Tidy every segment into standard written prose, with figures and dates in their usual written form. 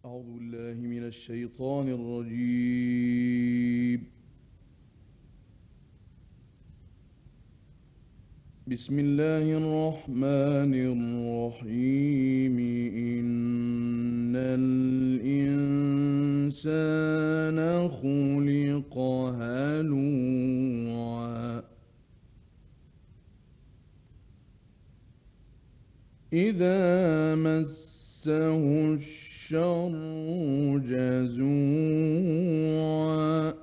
أعوذ بالله من الشيطان الرجيم. بسم الله الرحمن الرحيم. إن الإنسان خلق هلوعا إذا مسه الشر جزوعا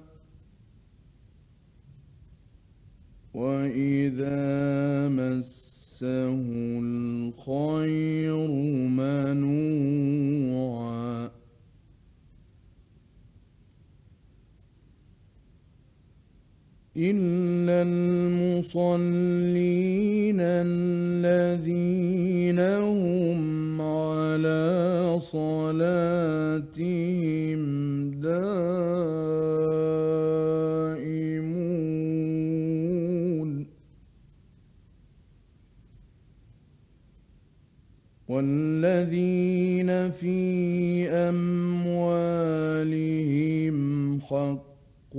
وإذا مسه الخير منوعا إلا المصلين الذين هم على صلاتهم دائمون والذين في أموالهم حق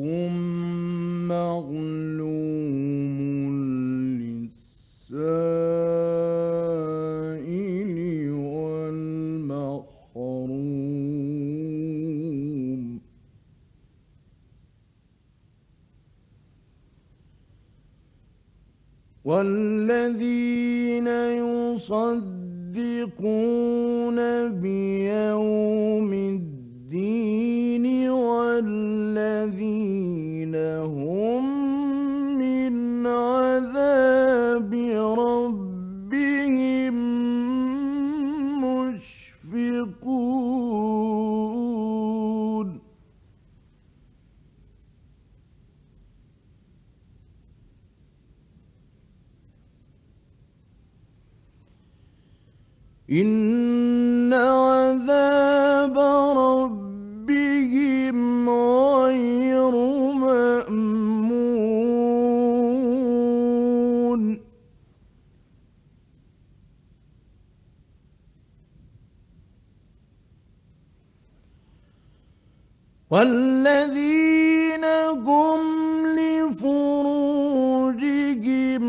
معلوم للسائل والمحروم والذين يصدقون بيوم الدين والذين هم من عذاب ربهم مشفقون إن عذاب ربهم غير مأمون والذين هم لفروجهم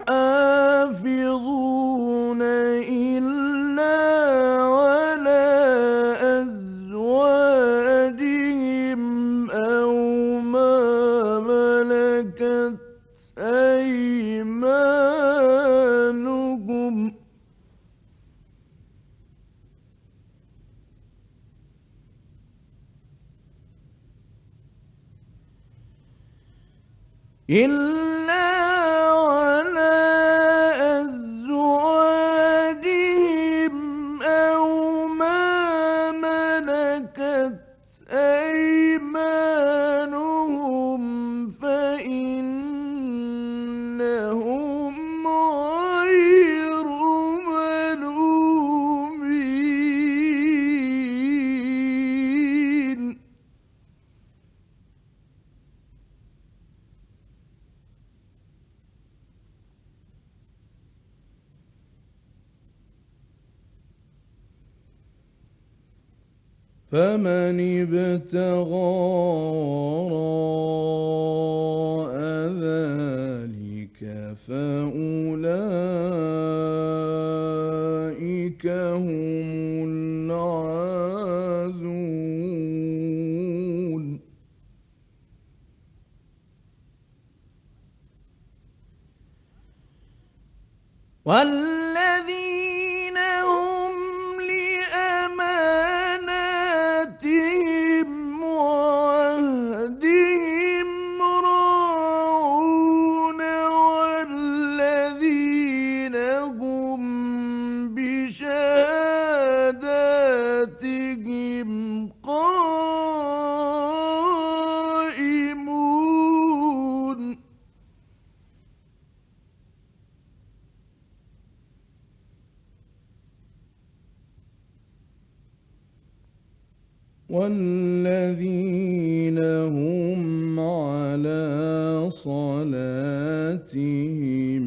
حافظون إلا على أزواجهم أو ما ملكت أيمانهم إلا على أزواجهم أو ما ملكت أيمانهم فإنهم غير ملومين فمن ابتغى وراء ذلك فأولئك هم العادون والذين هم لأماناتهم وعهدهم راعون والذين هم بشهاداتهم قائمون والذين هم على صلاتهم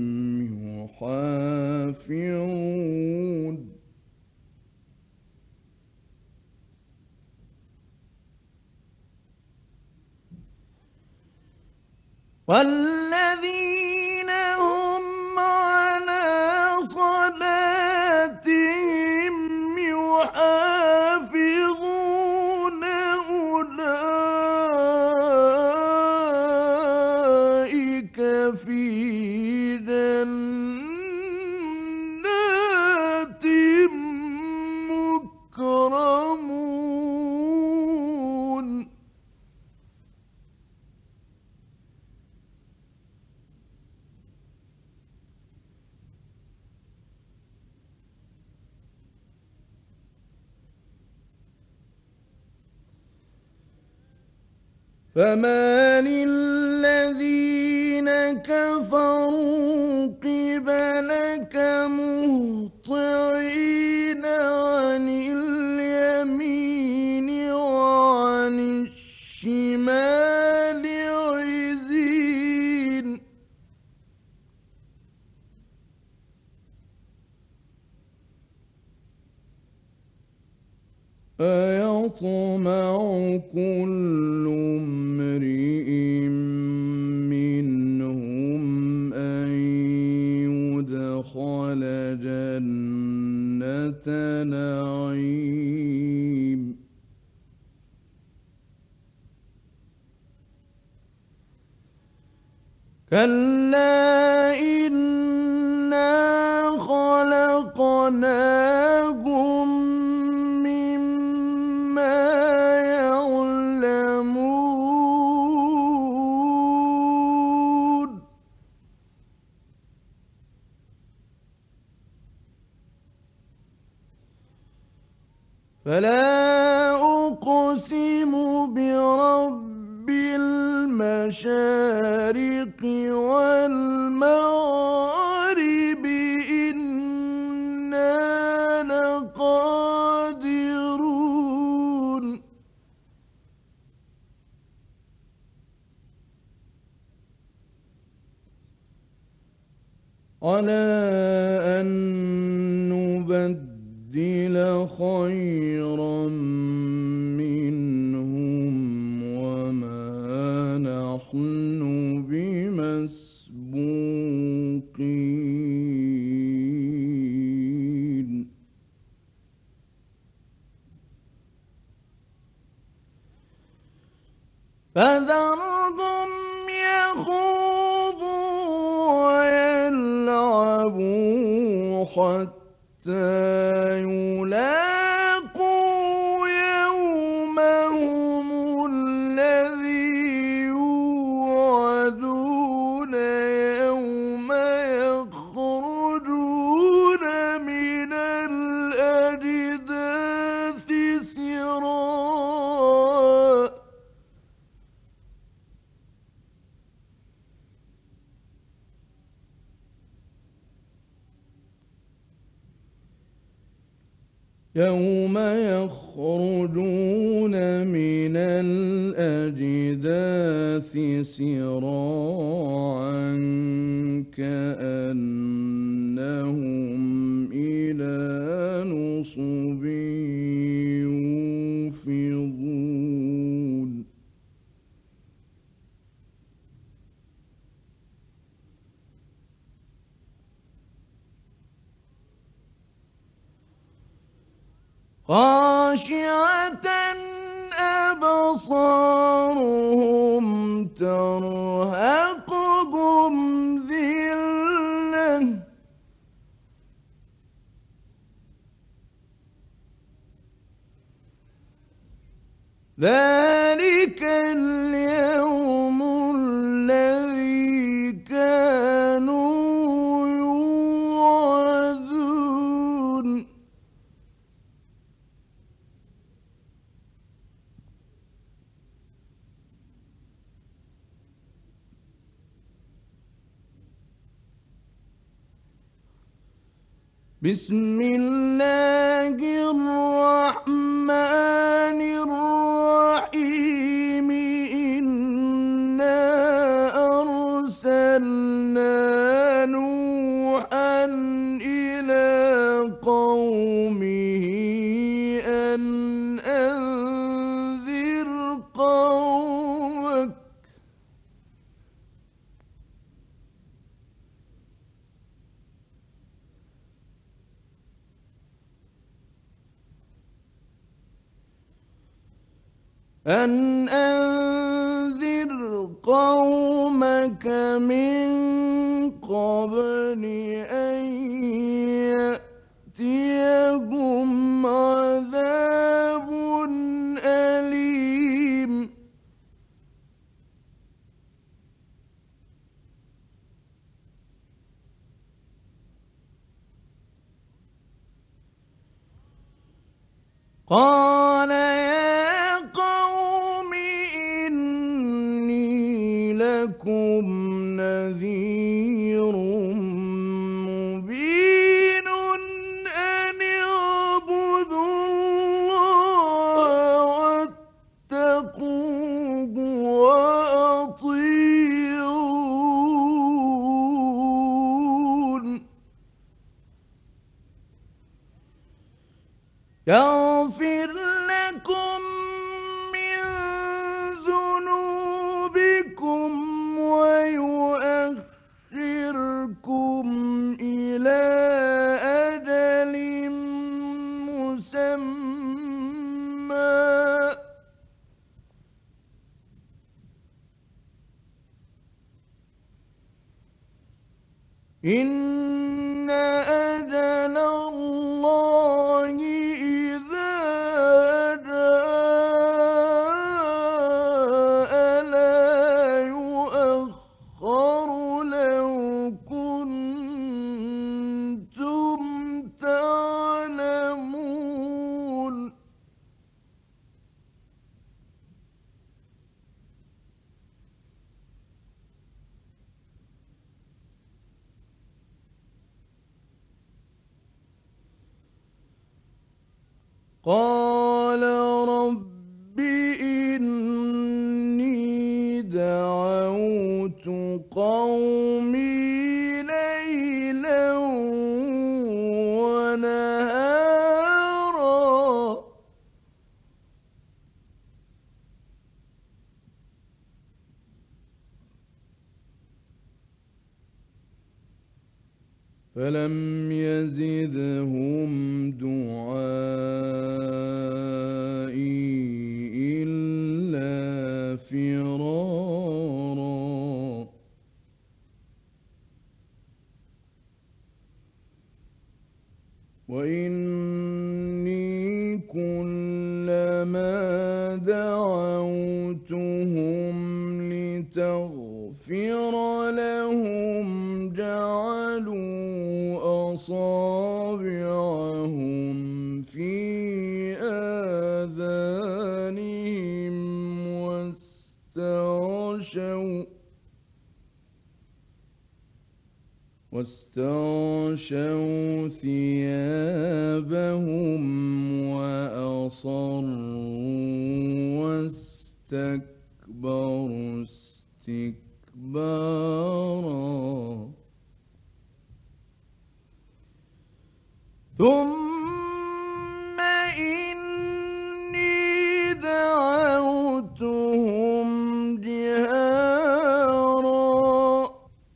يحافظون والذين هم على صلاتهم يحافظون أولئك في جنات مكرمون فمان الذين كفروا قبلك مهطعين عن اليمين وعن الشمال عزين أيطمع كل امرئ منهم أن يدخل جنة نعيم كلا إنا خلقناهم مما يعلمون فلا أقسم برب المشارق والمغارب إنا لقادرون على أن نبدل خيرا منهم وما نحن بمسبوقين فذرهم يخوضوا ويلعبوا حتى يلاقوا يومهم الذي يوعدون يوم يخرجون من الأجداث سراعا يوم يخرجون من الأجداث سراعا كأنهم إلى نصب يوفضون خاشعة أبصارهم ترهقهم ذلة ذلك اليوم الذي كانوا يوعدون بسم الله الرحمن الرحيم إنا أرسلنا نوحا إلى قومه أن أنذر قومك أن أنذر قومك من قبل أن يأتيهم عذاب أليم قال يا قوم إني لكم نذير مبين أن اعبدوا الله واتقوه وأطيعون يغفر لكم من ذنوبكم ويؤخركم إلى أجل مسمى إن أجل الله إذا جاء لا يؤخر لو كنتم تعلمون قال رب إني دعوت قومي ليلا ونهارا فلم يزدهم دعائي إلا فرارا وإني كلما دعوتهم لتغفر لهم جعلوا أصابعهم في آذانهم واستغشوا ثيابهم وأصروا واستكبروا استكبارا ثم إني دعوتهم جهارا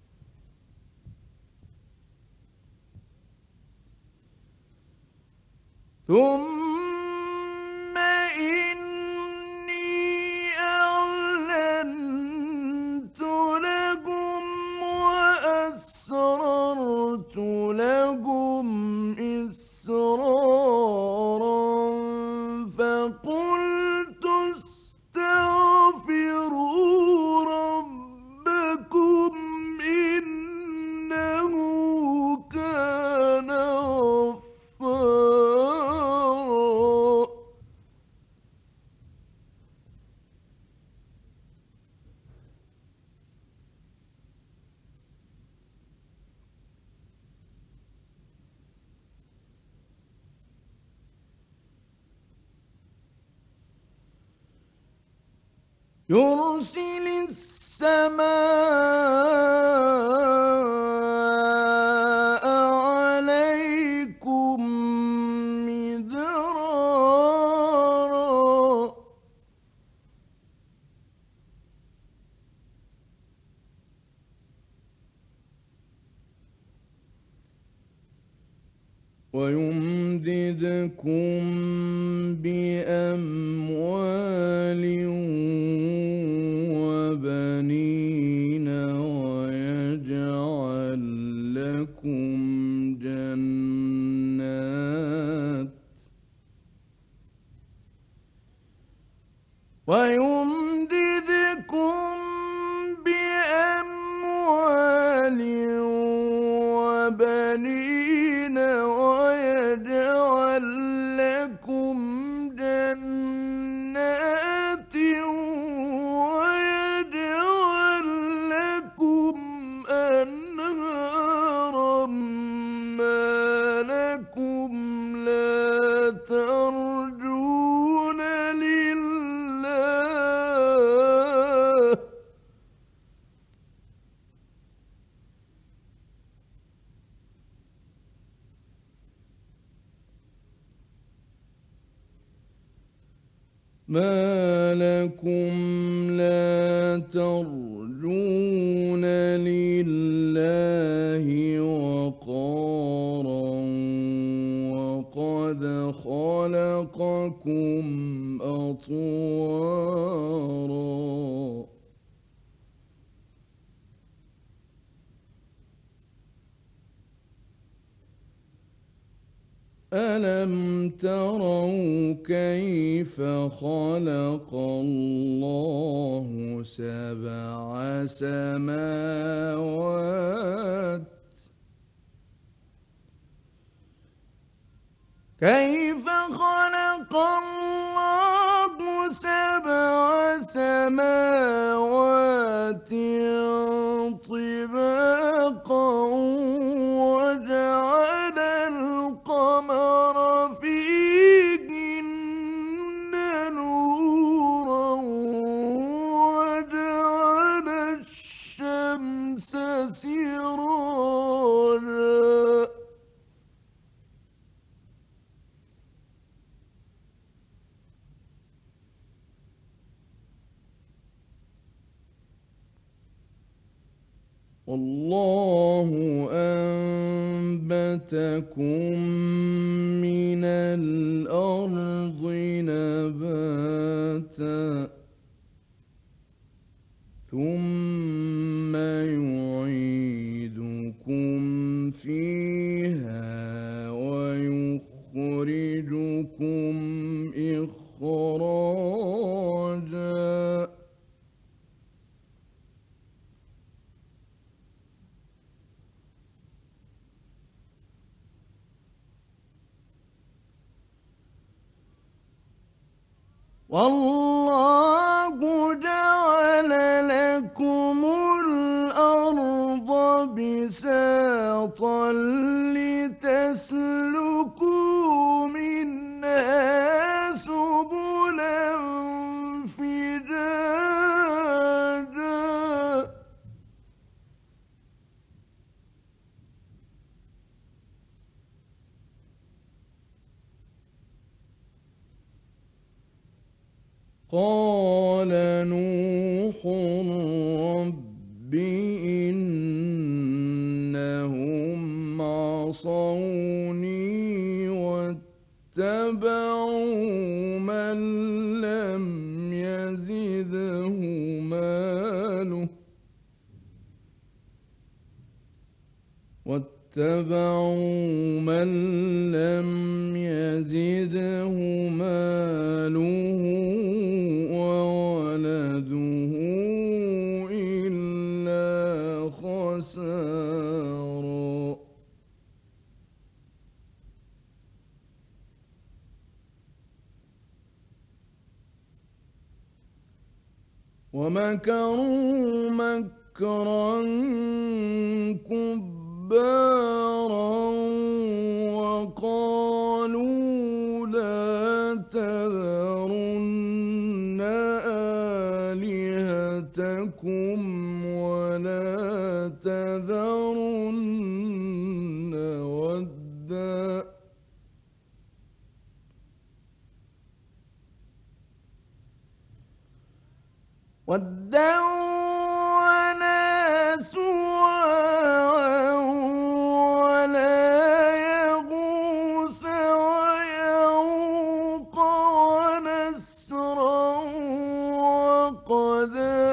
ثم إني أعلنت لكم وأسررت لكم إسرارا فقلت استغفروا ربكم إنه كان غفارا يرسل السماء عليكم مدرارا ويمددكم بأموال ويمددكم بأموال وبنين ويجعل لكم جنات ويجعل لكم أنهارا ما لكم لا ترجون لله ما لكم لا ترجون لله وقارا وقد خلقكم أطوارا ألم تروا كيف خلق الله سبع سماوات كيف خلق الله سبع سماوات طباقا وجعل القمر فيهن نورا وجعل الشمس سراجا والله أنبتكم من الأرض نباتا ثم يعيدكم فيها ويخرجكم إخراجا والله جعل لكم الأرض بساطا لتسلكوا منها سبلا فجاجا قال نوح رب إنهم عصوني واتبعوا من لم يزده ماله وولده إلا خسارا ومكروا مكرا كبارا وقالوا لا تذرن آلهتكم ولا تذرن ودا ولا سواعا ولا يغوث ويعوق ونسرا وقد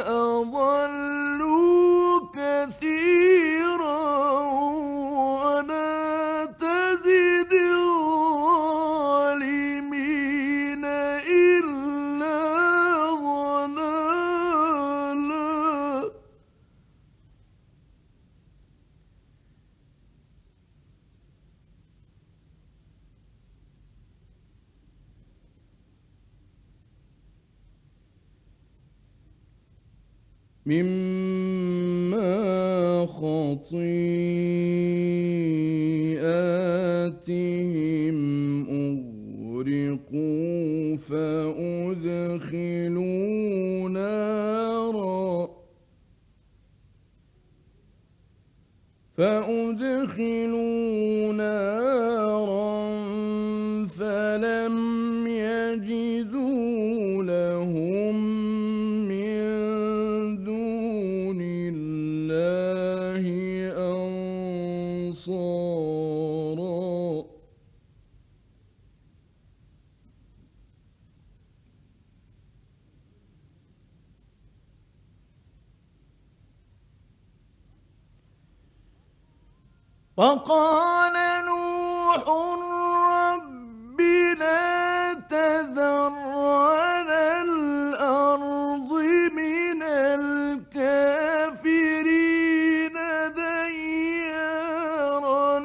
أضلوا كثيرا ولا تزد الظالمين إلا مما خطيئاتهم أغرقوا فأدخلوا نارا فلم يجدوا لهم من دون الله أنصارا. وقال نوح رب لا تذر على الأرض من الكافرين ديارا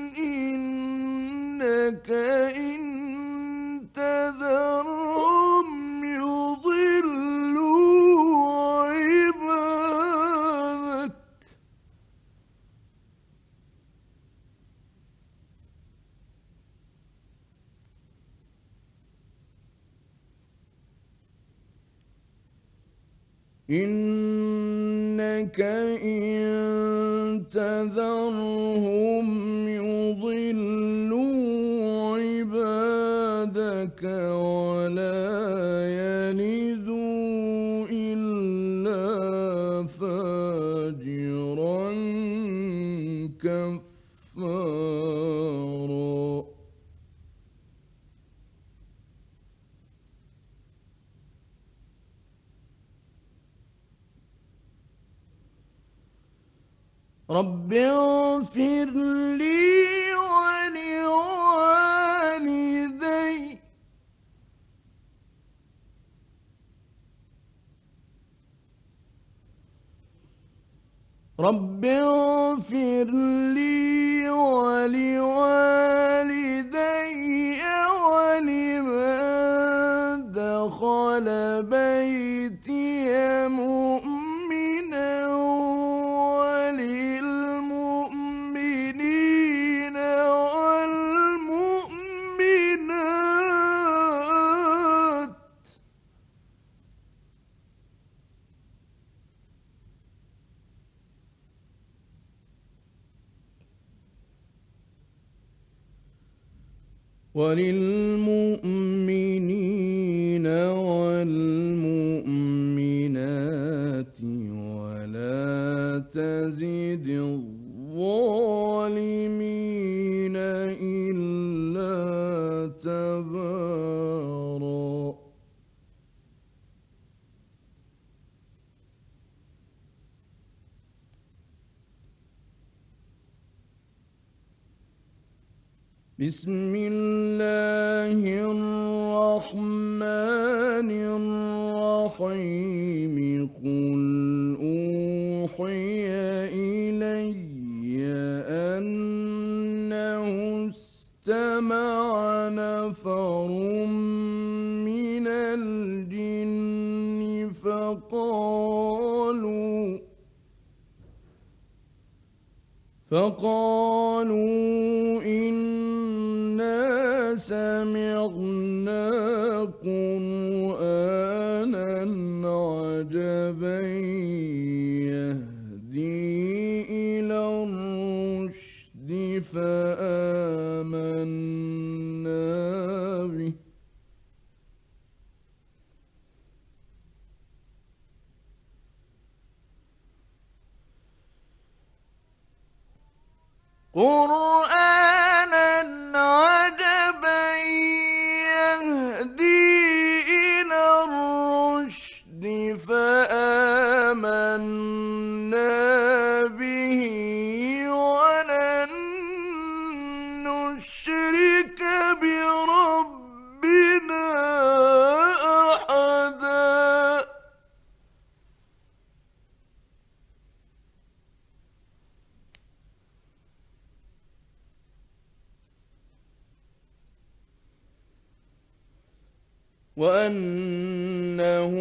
إنك إن تذرهم يضلوا عبادك إنك إن تذرهم يضلوا عبادك ولا يلدوا إلا فاجرا كفارا. رب اغفر لي ولوالدي رب اغفر لي ولوالدي ولمن دخل بيتي مؤمنا وللمؤمنين والمؤمنات ولا تزد الظالمين إلا تبارا. بسم الله الرحمن الرحيم قل أوحي إلي أنه استمع نفر من الجن فقالوا إنا سمعنا قرآنا عجبا يهدي إلى الرشد فآمنا به قرآنا عجبا يهدي إلى الرشد فآمنا به ولن نشرك بربنا أحدا. وأنه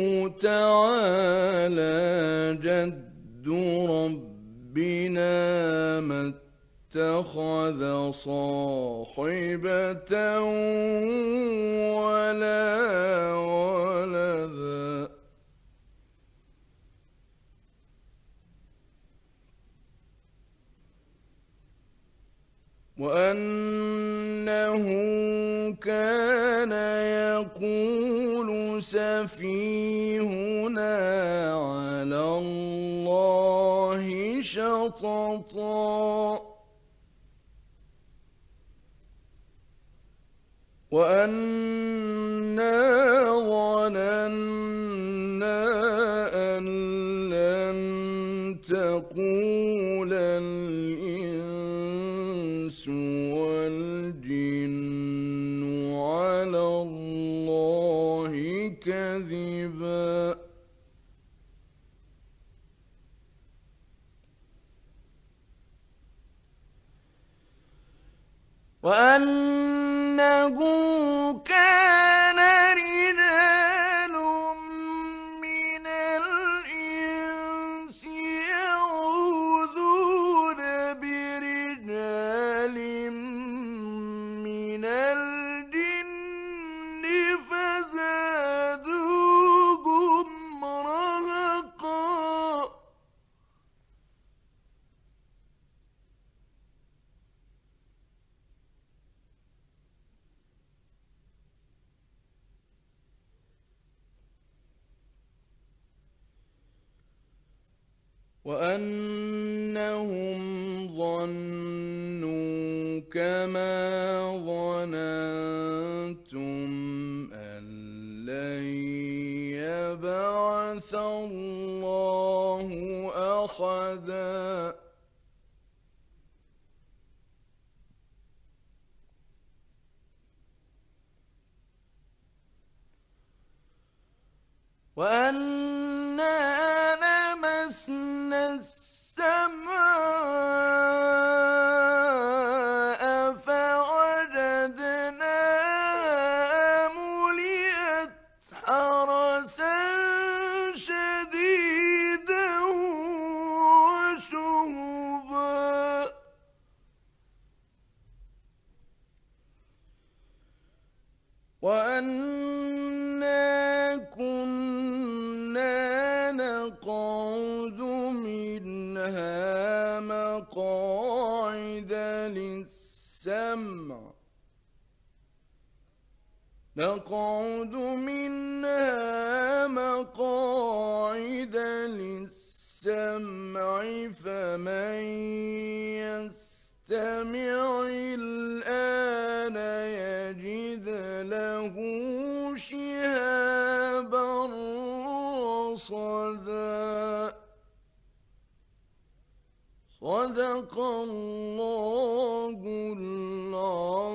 تعالى جد ربنا ما اتخذ صاحبة ولا ولدا وأنه كان يقول سفيهنا على الله شططا وأنا ظننا أن لن تقول الإنس والجن على الله كذبا وأنه كان رجال من الإنس يعوذون برجال من الجن فزادوهم رهقا وأنهم ظنوا كما ظننتم أن لن يبعث الله أحدا وأنا لمسنا السماء فوجدناها ملئت حرسا شديدا وشهبا وأنا كنا نقعد منها مقاعد للسمع فمن يستمع الآن يجد له شهابا رصدا صدق الله العظيم.